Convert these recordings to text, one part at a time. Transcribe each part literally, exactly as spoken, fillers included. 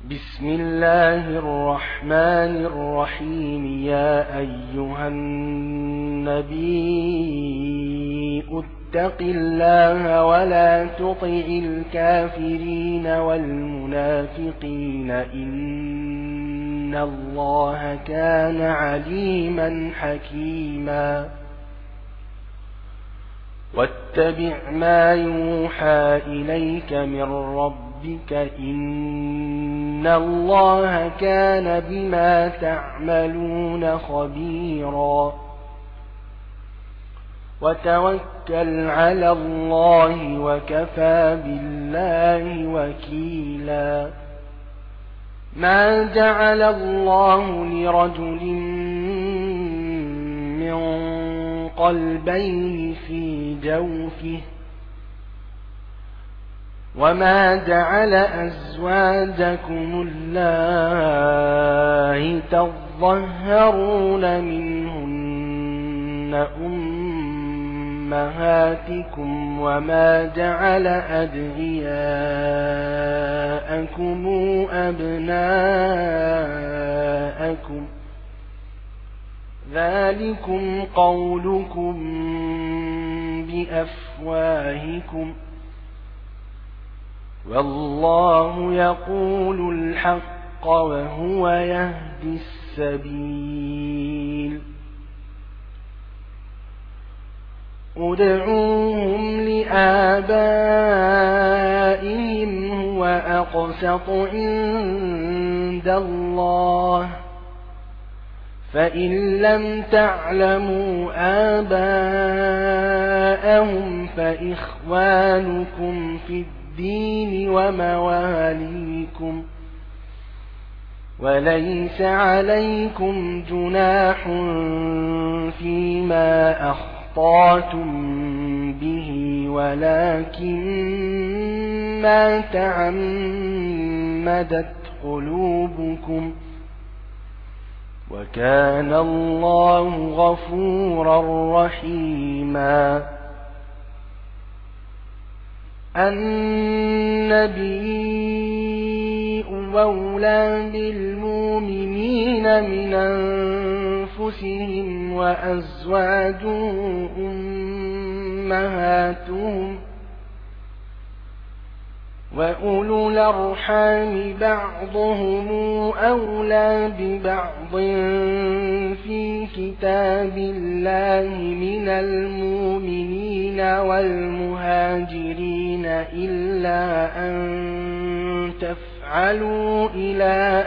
بسم الله الرحمن الرحيم. يا أيها النبي اتق الله ولا تطع الكافرين والمنافقين إن الله كان عليما حكيما. واتبع ما يوحى إليك من ربك إن الله كان بما تعملون خبيرا. وتوكل على الله وكفى بالله وكيلا. ما جعل الله لرجل من قلبين في جوفه وما جعل أزواجكم اللائي تظهرون منهن أمهاتكم وما جعل أدعياءكم أبناءكم ذلكم قولكم بأفواهكم والله يقول الحق وهو يهدي السبيل. ادعوهم لآبائهم هو أقسط عند الله فإن لم تعلموا آباءهم فإخوانكم في الدين ومواليكم وليس عليكم جناح فيما أخطأتم به ولكن ما تعمدت قلوبكم وكان الله غفورا رحيما. النبي أولى بالمؤمنين من أنفسهم وأزواجه أمهاتهم وأولو الأرحام بعضهم أولى ببعض في كتاب الله من المؤمنين والمهاجرين إلا أن تفعلوا إلى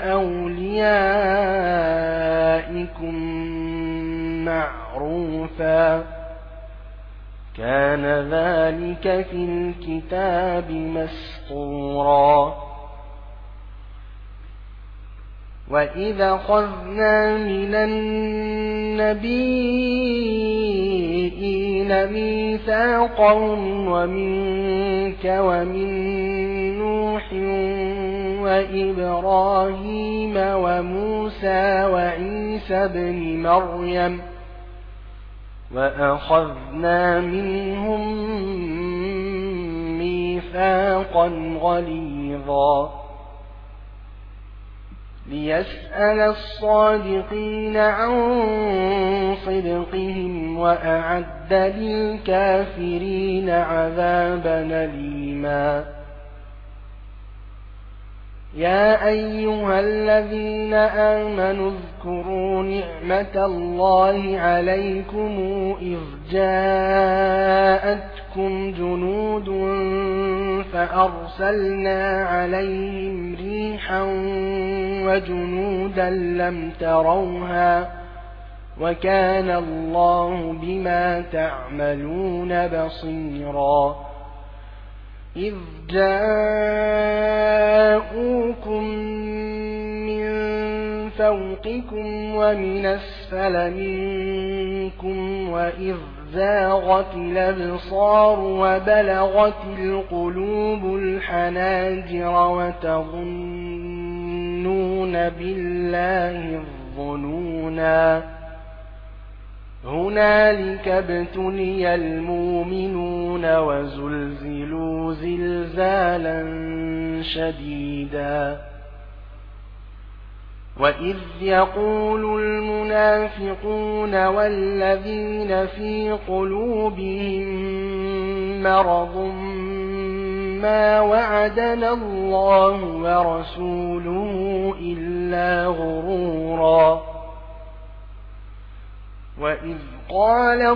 أوليائكم معروفا كان ذلك في الكتاب مسطورا. وإذا أخذنا من النبيين ميثاقهم ومنك ومن نوح وإبراهيم وموسى وعيسى ابن مريم وأخذنا منهم ميثاقا غليظا ليسأل الصادقين عن صدقهم وأعد للكافرين عذابا أليما. يا أيها الذين آمنوا اذكروا نعمة الله عليكم إذ جاءتكم جنود فأرسلنا عليهم ريحا وجنودا لم تروها وكان الله بما تعملون بصيرا. إذ جاءوكم من فوقكم ومن أسفل منكم وإذ زاغت الأبصار وبلغت القلوب الحناجر وتظنون بالله الظنونا هنالك ابتلي المؤمنون وزلزلوا زلزالا شديدا وإذ يقول المنافقون والذين في قلوبهم مرض ما وعدنا الله ورسوله إلا غرورا وإذ قالت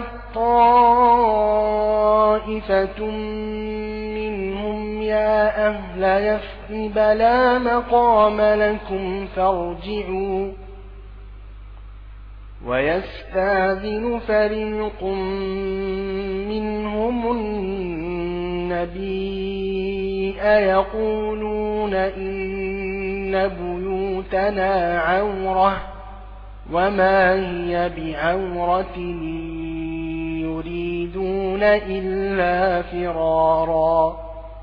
طائفة منهم يا أهل يثرب لا مقام لكم فارجعوا ويستأذن فريق منهم النبي يقولون إن بيوتنا عورة وما هي بعورة يريدون إلا فرارا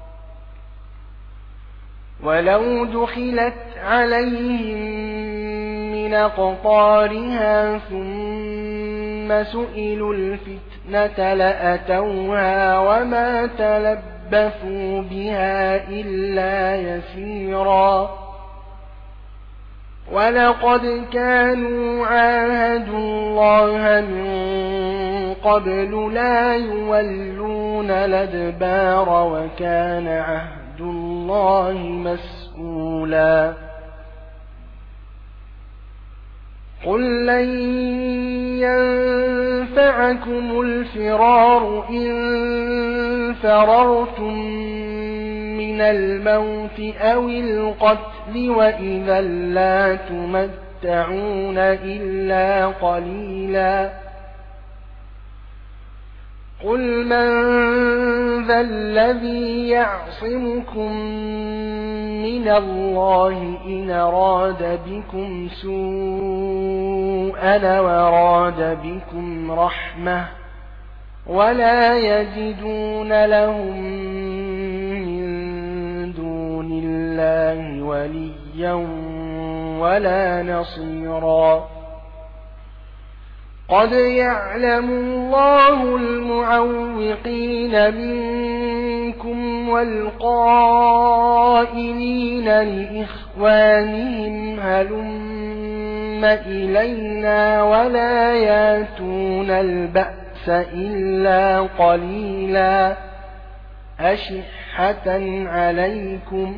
ولو دخلت عليهم من أقطارها ثم سئلوا الفتنة لأتوها وما تلبثوا بها إلا يسيرا ولقد كانوا عاهدوا الله من قبل لا يولون الأدبار وكان عهد الله مسؤولا قل لن ينفعكم الفرار إن فررتم من الموت أو القتل وإذا لا تمتعون إلا قليلا قل من ذا الذي يعصمكم من الله إن أراد بكم سوءا وراد بكم رحمة ولا يجدون لهم من دون الله وليا ولا نصيرا قد يعلم الله المعوقين منكم والقائلين لإخوانهم هلم إلينا ولا ياتون البأس إلا قليلا أشحة عليكم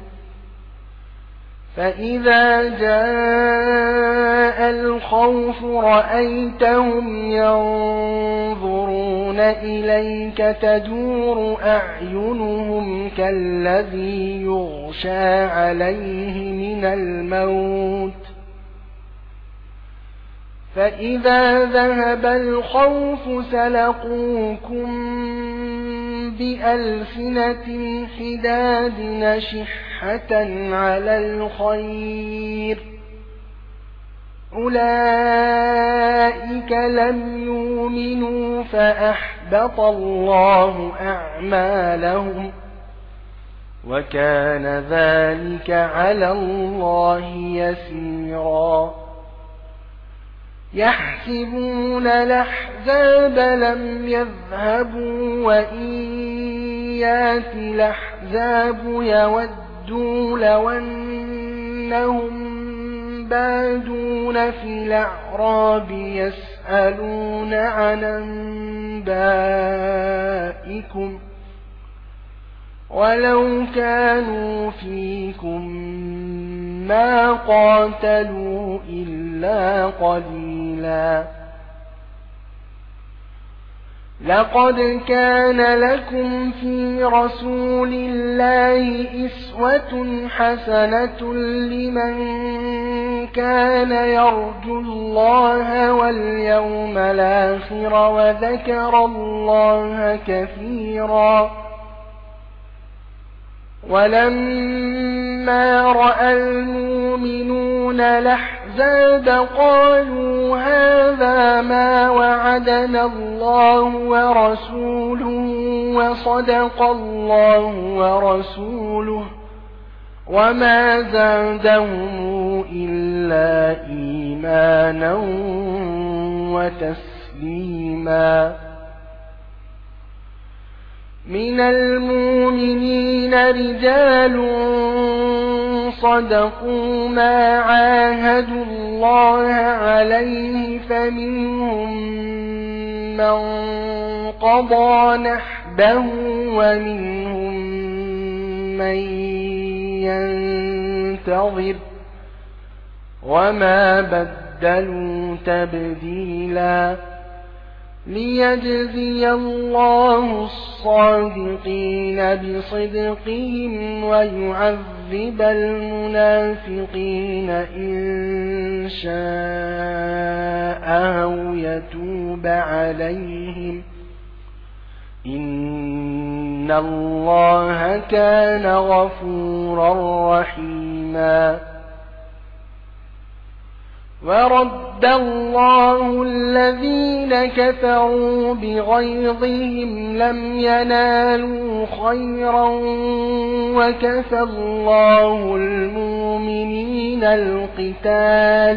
فإذا جاء الخوف رأيتهم ينظرون إليك تدور أعينهم كالذي يغشى عليه من الموت فإذا ذهب الخوف سلقوكم بألسنة حداد نشحة على الخير أولئك لم يؤمنوا فأحبط الله أعمالهم وكان ذلك على الله يسيرا يحسبون الأحزاب لم يذهبوا وإن يأتي الأحزاب يودوا لو أنهم بادون في الأعراب يسألون عن أنبائكم ولو كانوا فيكم ما قاتلوا إلا قليلا لقد كان لكم في رسول الله أسوة حسنة لمن كان يرجو الله واليوم الآخر وذكر الله كثيرا ولما رأى المؤمنون الأحزاب قالوا هذا ما وعدنا الله ورسوله وصدق الله ورسوله وما زادهم إلا إيمانا وتسليما من المؤمنين رجال صدقوا ما عاهدوا الله عليه فمنهم من قضى نحبه ومنهم من ينتظر وما بدلوا تبديلا ليجزي الله الصادقين بصدقهم ويعذب المنافقين إن شاء أو يتوب عليهم إن الله كان غفورا رحيما ورد الله الذين كفروا بغيظهم لم ينالوا خيرا وكفى الله المؤمنين القتال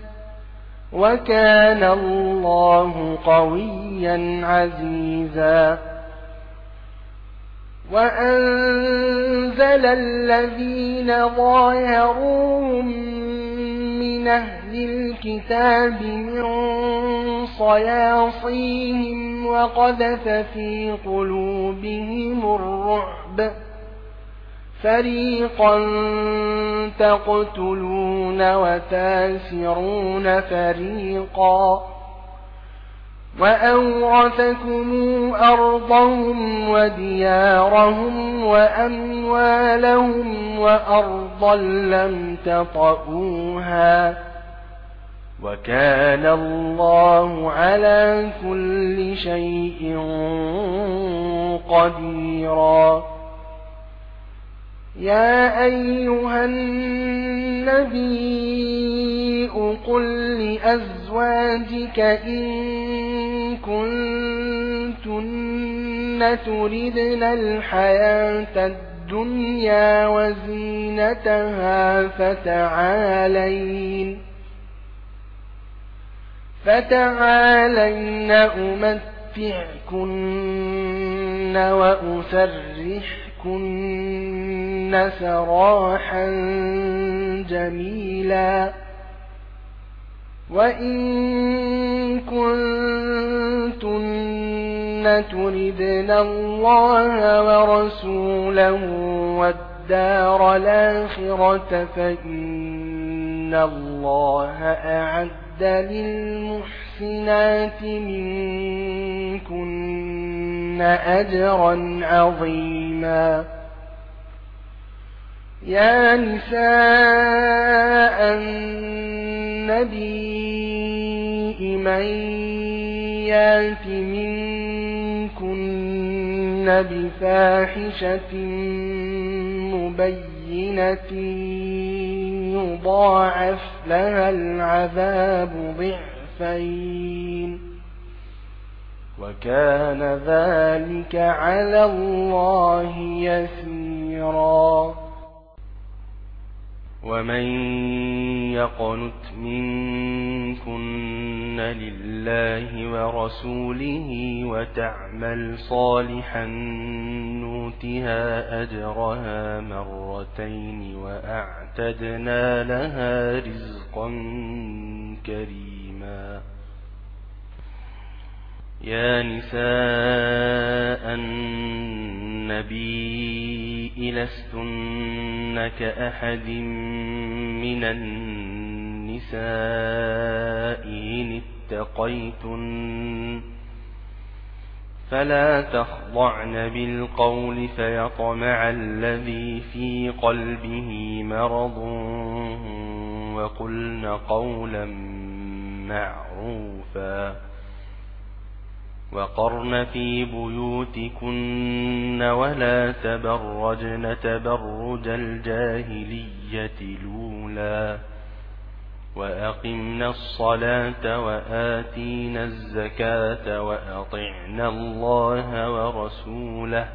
وكان الله قويا عزيزا وأنزل الذين ظاهروهم من أهل الكتاب من صياصيهم وقذف في قلوبهم الرعب فريقا تقتلون وتاسرون فريقا وأورثكم أرضهم وديارهم وأموالهم وأرضا لم تطئوها وكان الله على كل شيء قديرا يا أيها النبي قل لأزواجك إن كنتن تردن الحياة الدنيا وزينتها فتعالين فتعالين أمتعكن وأسرحكن سراحا جميلا وإن كنتن تردن الله ورسوله والدار الآخرة فإن الله أعد للمحسنات منكن أجرا عظيما يا نساء النبي من يات منكن بفاحشة مبينة يضاعف لها العذاب ضعفين وكان ذلك على الله يسيرا ومن يقنت منكن لله ورسوله وتعمل صالحا نؤتها أجرها مرتين وأعتدنا لها رزقا كريما يا نساء النبي لستن كأحد من النساء إن اتقيتن فلا تخضعن بالقول فيطمع الذي في قلبه مرض وقلن قولا معروفا وقرن في بيوتكن ولا تبرجن تبرج الجاهلية الأولى وأقمنا الصلاة وآتينا الزكاة وأطعنا الله ورسوله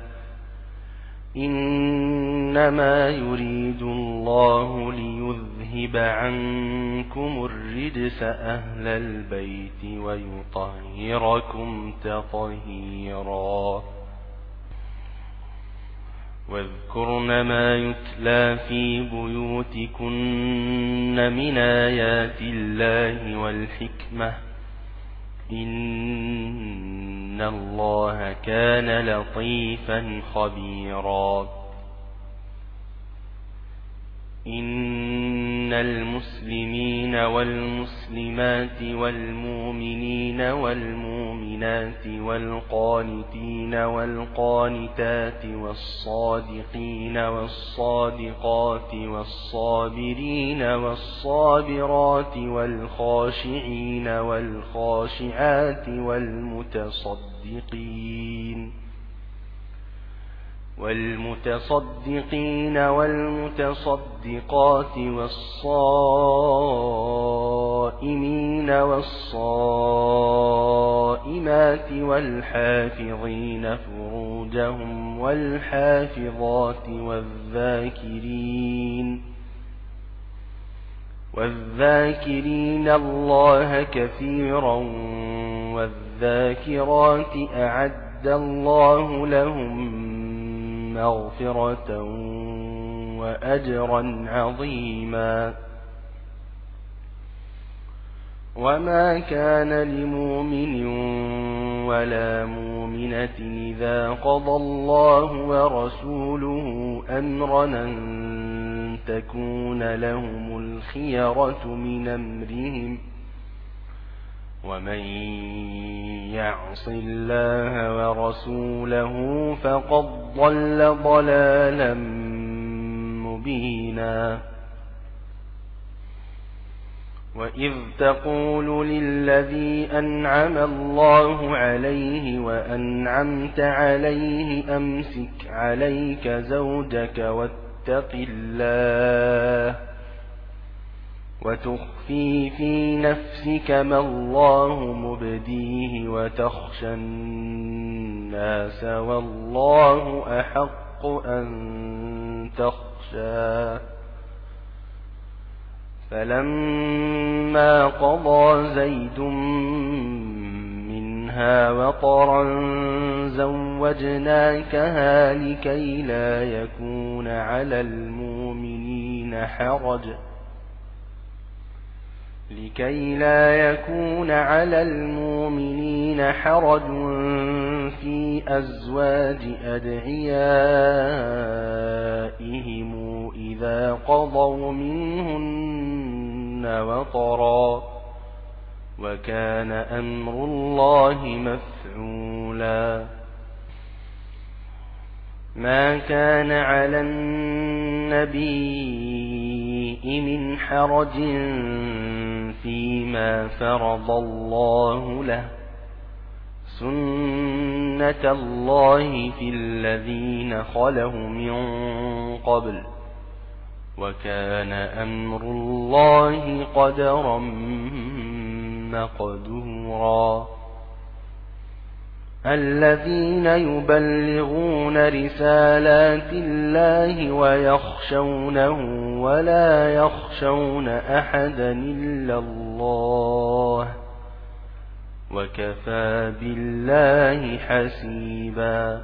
إنما يريد الله ليذهب عنكم الرجس أهل البيت ويطهركم تطهيرا واذكرن ما يتلى في بيوتكن من آيات الله والحكمة إن الله كان لطيفا خبيرا. إن المسلمين والمسلمات والمؤمنين والمؤمنات والقانتين والقانتات والصادقين والصادقات والصابرين والصابرات والخاشعين والخاشعات والمتصدقين والمتصدقين والمتصدقات والصائمين والصائمات والحافظين فروجهم والحافظات والذاكرين والذاكرين الله كثيرا والذاكرات أعد الله لهم مغفرة وأجرا عظيما. وما كان لمؤمن ولا مؤمنة إذا قضى الله ورسوله أمرا أن تكون لهم الخيرة من أمرهم ومن يعص الله ورسوله فقد ضل ضلالا مبينا. وإذ تقول للذي أنعم الله عليه وأنعمت عليه أمسك عليك زوجك واتق الله وتخفي في نفسك ما الله مبديه وتخشى الناس والله أحق أن تخشى. فلما قضى زيد منها وطرا زوجناكها لكي لا يكون على المؤمنين حرج لكي لا يكون على المؤمنين حرج في أزواج أدعيائهم إذا قضوا منهن وطرا وكان أمر الله مفعولا. ما كان على النبي من حرج فيما فرض الله له سنة الله في الذين خلوا من قبل وكان أمر الله قدرا مقدورا. الذين يبلغون رسالات الله ويخشونه ولا يخشون أحدا إلا الله وكفى بالله حسيبا.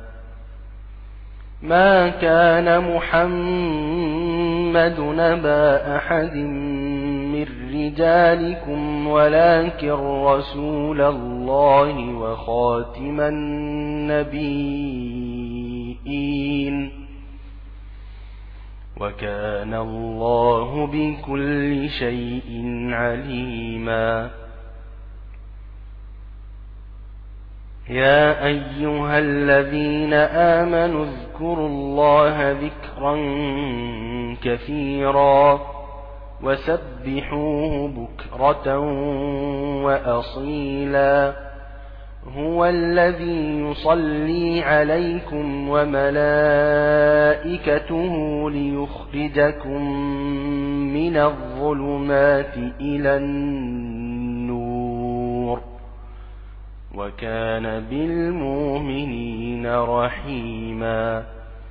ما كان محمد نبا أحد من رجالكم ولكن رسول الله وخاتم النبيين وكان الله بكل شيء عليما. يا أيها الذين آمنوا اذكروا الله ذكرا كثيرا وسبحوه بكرة وأصيلا. هو الذي يصلي عليكم وملائكته ليخرجكم من الظلمات إلى النور وكان بالمؤمنين رحيما.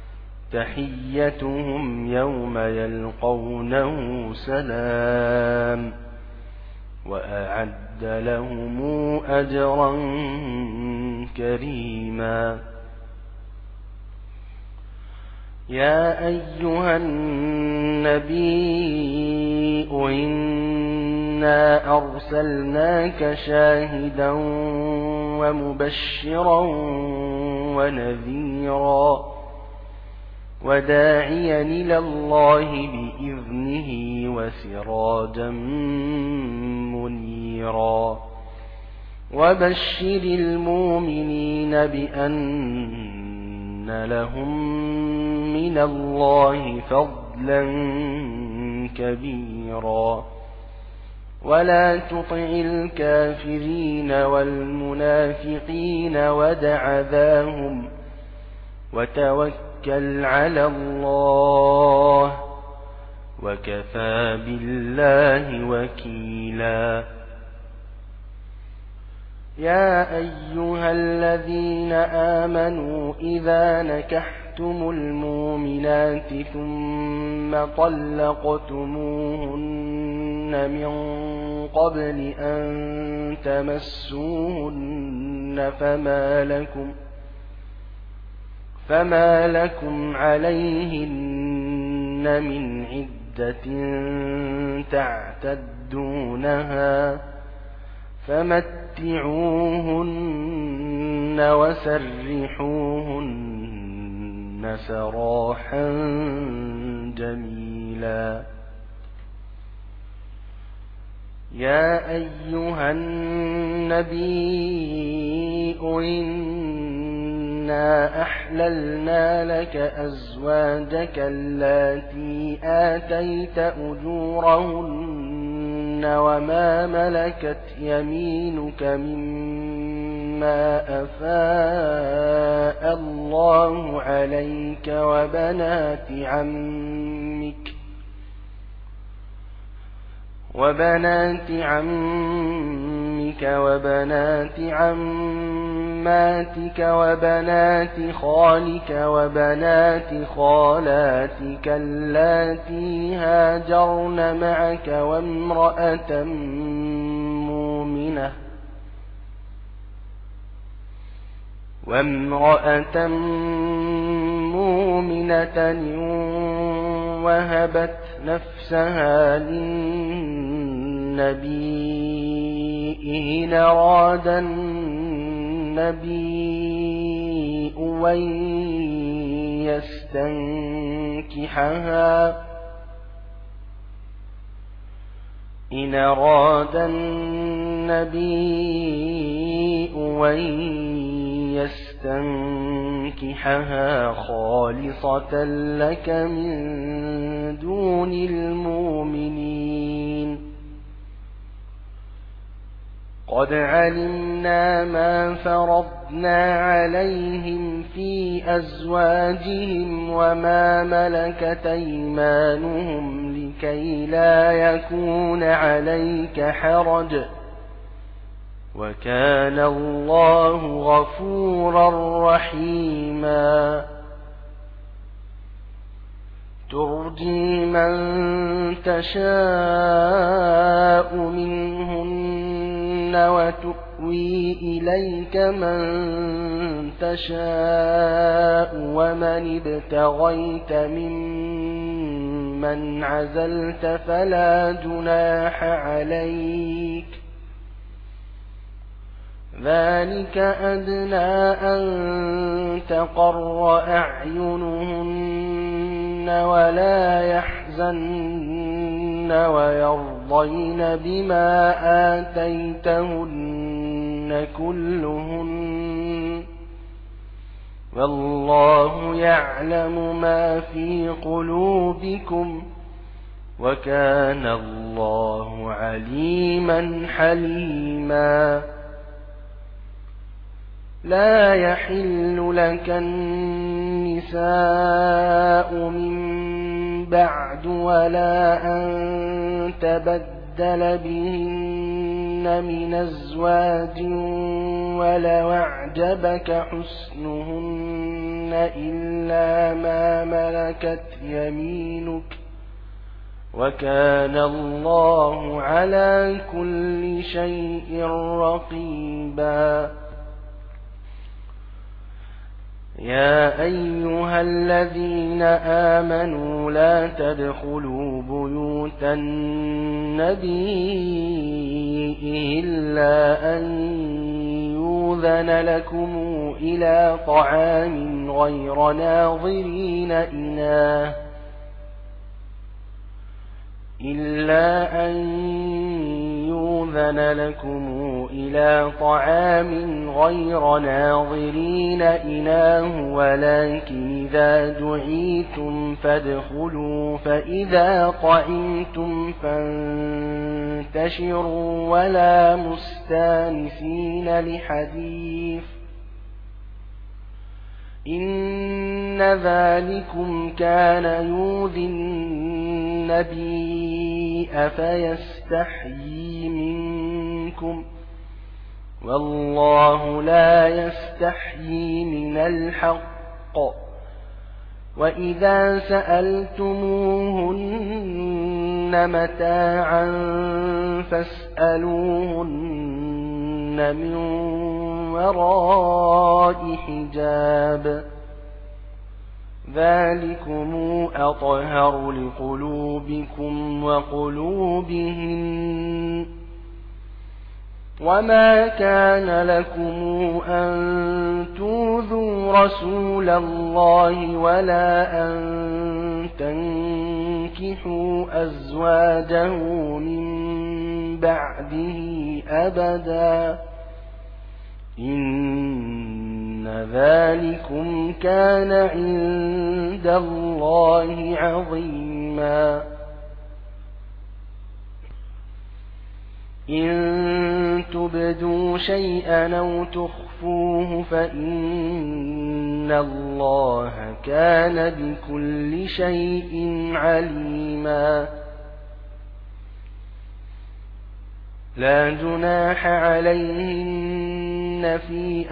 تحيتهم يوم يلقونه سلام وأعد لهم أجرا كريما. يا أيها النبي إنا أرسلناك شاهدا ومبشرا ونذيرا وداعيا إلى الله بإذنه وسراجا منيرا وبشر المؤمنين بأن لهم من الله فضلا كبيرا ولا تطع الكافرين والمنافقين ودع ذاهم وتوكل على الله وكفى بالله وكيلا يا أيها الذين آمنوا إذا نكحتم المؤمنات ثم طلقتموهن من قبل أن تمسوهن فما لكم فما لكم عليهن من عدة تعتدونها فمتعوهن وسرحوهن سراحا جميلا يا أيها النبي إنا أحللنا لك أزواجك اللاتي آتيت أجورهن وما ملكت يمينك مما أفاء الله عليك وبنات عمك وبنات عمك وبنات عماتك وبنات خالك وبنات خالاتك اللاتي هاجرن معك وامرأة مؤمنة وامرأة مؤمنة وهبت نفسها للنبي إن أراد النبي أن يستنكحها إن أراد النبي أن يستنكحها خالصة لك من دون المؤمنين قد علمنا ما فرضنا عليهم في أزواجهم وما ملكت أيمانهم لكي لا يكون عليك حرج وكان الله غفورا رحيما ترجي من تشاء منهن وتؤوي إليك من تشاء ومن ابتغيت ممن عزلت فلا جناح عليك ذلك أدنى أن تقر أعينهن ولا يحزن ويرضين بما آتيتهن كلهن والله يعلم ما في قلوبكم وكان الله عليما حليما لا يحل لك النساء من بعد ولا أن تبدل بهن من أزواج ولو أعجبك حسنهن إلا ما ملكت يمينك وكان الله على كل شيء رقيبا يا أيها الذين آمنوا لا تدخلوا بيوت النبي إلا أن يؤذن لكم إلى طعام غير ناظرين إناه إلا أن يؤذن لكم إلى طعام غير ناظرين إناه ولكن إذا دعيتم فادخلوا فإذا طعمتم فانتشروا ولا مستانسين لحديث إن ذلكم كان يؤذي النبي فيستحيي منكم والله لا يستحيي من الحق وإذا سألتموهن متاعا فاسألوهن من وراء حجاب ذلكم أطهر لقلوبكم وقلوبهن وما كان لكم أن تؤذوا رسول الله ولا أن تنكحوا أزواجه من بعده أبدا إن ذلكم كان عند الله عظيما إن تبدوا شيئا أو تخفوه فإن الله كان بكل شيء عليما لا جناح عليهن في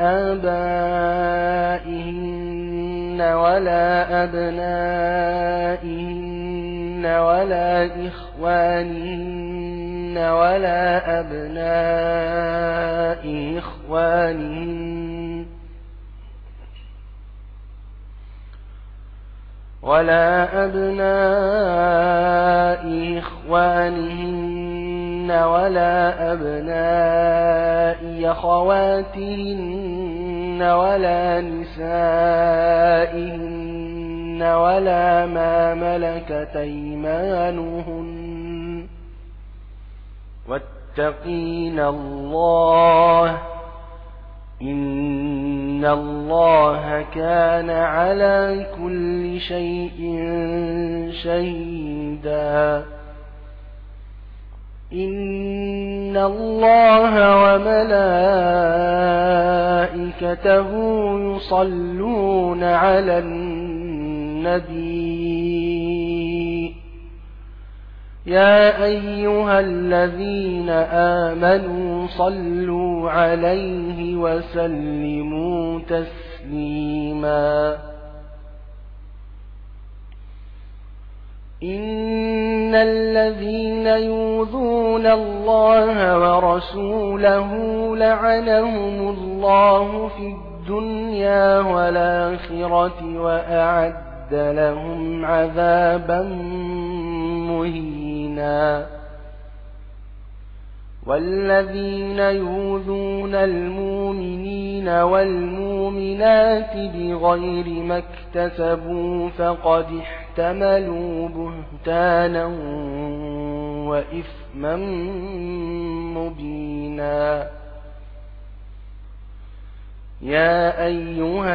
آبائهن ولا أبنائهن ولا إخوانهن ولا أبناء إخوانهن ولا أبناء إخوانهن ولا أبناء أخواتهن ولا نسائهن ولا ما ملكت أيمانهن واتقين الله إن الله كان على كل شيء شهيدا إن الله وملائكته يصلون على النبي يا أيها الذين آمنوا صلوا عليه وسلموا تسليما إن الذين يؤذون الله ورسوله لعنهم الله في الدنيا والآخرة وأعد لهم عذابا مهينا والذين يؤذون المؤمنين والمؤمنات بغير ما اكتسبوا فقد احتملوا بهتانا وإثما مبينا يا أيها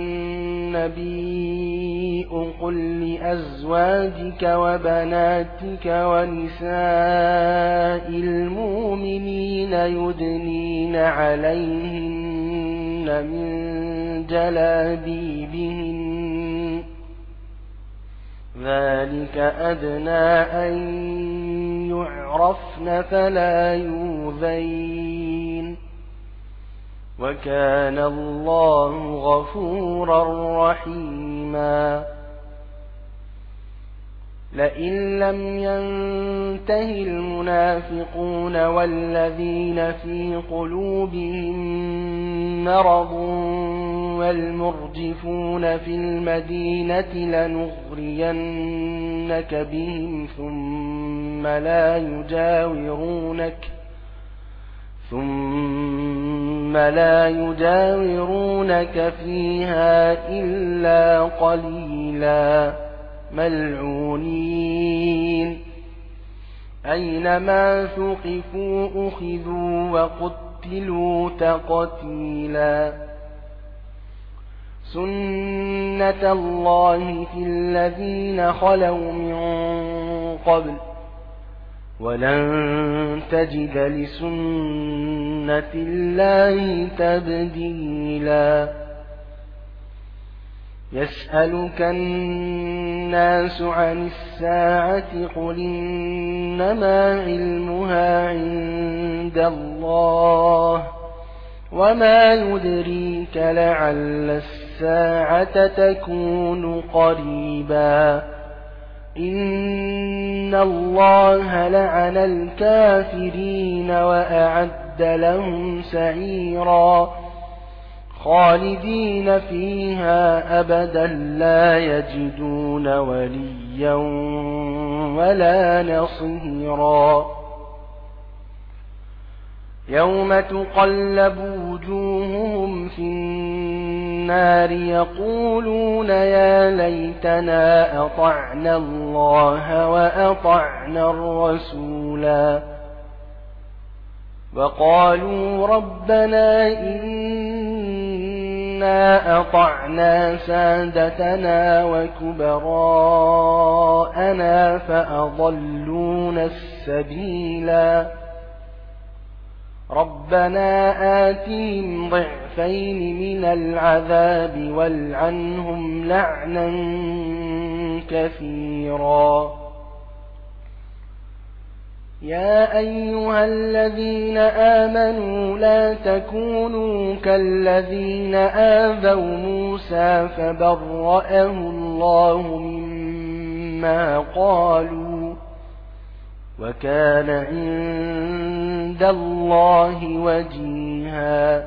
النبي قل لأزواجك وبناتك ونساء المؤمنين يدنين عليهن من جلابيبهن ذلك أدنى أن يعرفن فلا يؤذين وكان الله غفورا رحيما لئن لم ينته المنافقون والذين في قلوبهم مرض والمرجفون في المدينة لنغرينك بهم ثم لا يجاورونك ثم لا يجاورونك فيها إلا قليلا ملعونين أينما ثقفوا أخذوا وقتلوا تقتيلا سنة الله في الذين خلوا من قبل ولن تجد لسنة الله تبديلا يسألك الناس عن الساعة قل إنما علمها عند الله وما يدريك لعل الساعة تكون قريبا إن الله لعن الكافرين وأعد لهم سعيرا خالدين فيها أبدا لا يجدون وليا ولا نصيرا يوم تقلب وجوههم في النار يقولون يا ليتنا أطعنا الله وأطعنا الرسولا وقالوا ربنا إنا أطعنا سادتنا وكبراءنا فأضلونا السبيلا ربنا آتهم ضعفين من العذاب والعنهم لعنا كثيرا يا أيها الذين آمنوا لا تكونوا كالذين آذوا موسى فبرأه الله مما قالوا وكان عند الله وجيها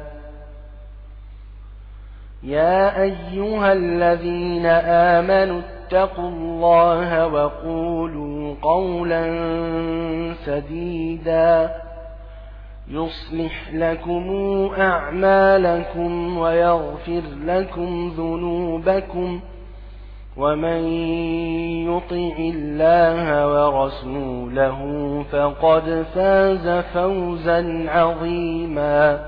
يا أيها الذين آمنوا اتقوا الله وقولوا قولا سديدا يصلح لكم أعمالكم ويغفر لكم ذنوبكم ومن يطع الله ورسوله فقد فاز فوزا عظيما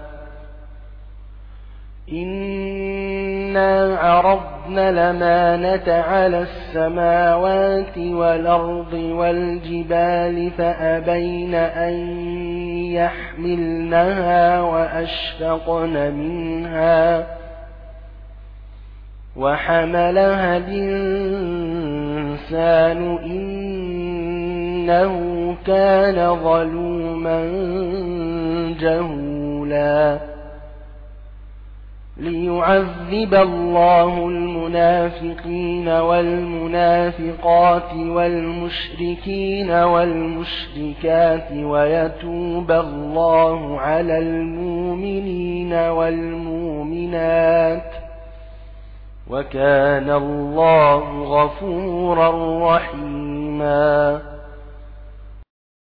إنا عرضنا الأمانة على السماوات والأرض والجبال فأبين أن يحملنها وأشفقن منها وحملها الإنسان إنه كان ظلوما جهولا ليعذب الله المنافقين والمنافقات والمشركين والمشركات ويتوب الله على المؤمنين والمؤمنات وكان الله غفورا رحيما